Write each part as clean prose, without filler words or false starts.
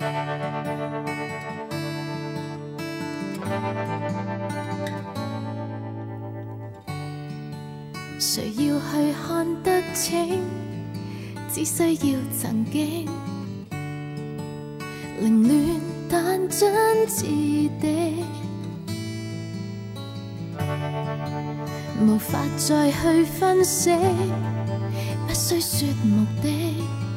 谁要去看得清？只需要曾经凌乱但真挚的，无法再去分析，不需说目的，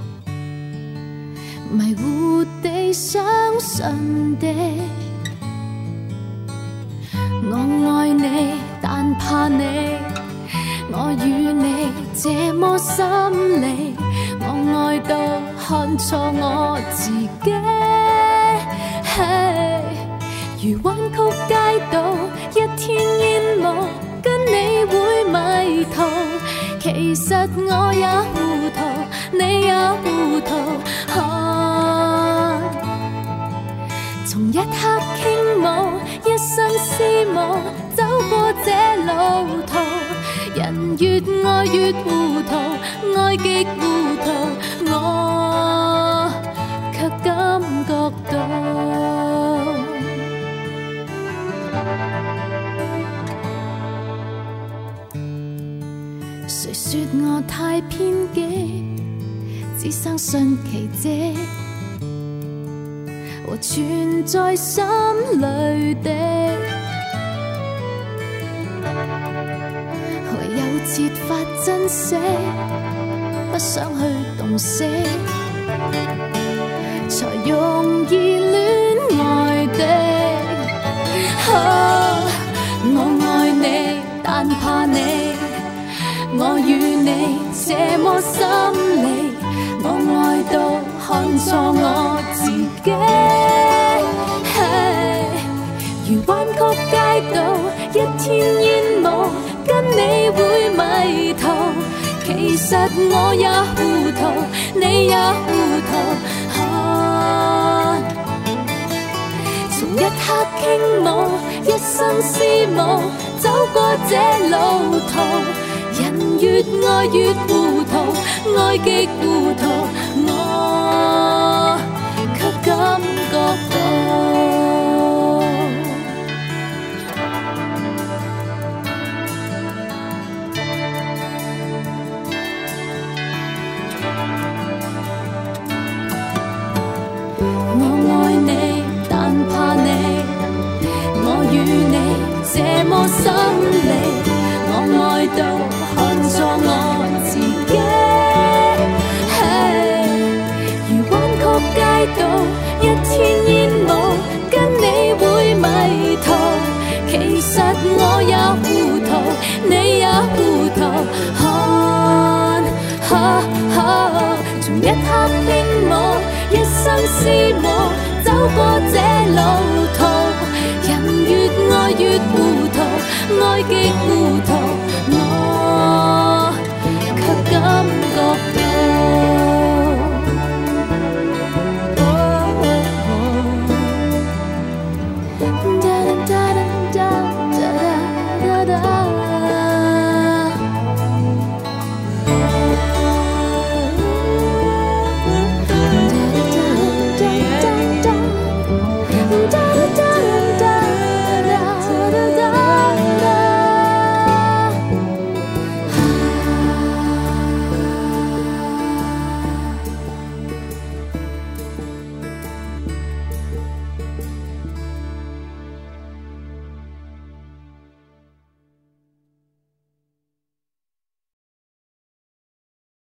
迷糊地相信的。我爱你，但怕你。我与你这么心离，我爱到看错我自己。如弯曲街道，一天煙霧，跟你會迷途。其實我也糊塗，你也糊塗。從一刻傾慕，一生思慕，走過這路途。人越愛越糊塗，愛極糊塗，我卻感覺到。誰說我太偏激，只相信奇蹟和存在心裏的。唯有設法珍惜，不想去洞悉，才容易戀愛的。我愛你，但怕你，我與你這麼心離，我愛到看錯我自己。如彎曲街道，一天煙霧，跟你會迷途。其實我也糊塗，你也糊塗。從一刻傾慕，一生思慕，走過這路途。人越愛越糊塗，愛極糊塗，我卻感覺到。這麼心離，我愛到看錯我自己。如彎曲街道，一天煙霧，跟你會迷途。其實我也糊塗，你也糊塗。從一刻傾慕，一生思慕，走過這路途。人越愛越糊塗，愛極糊塗。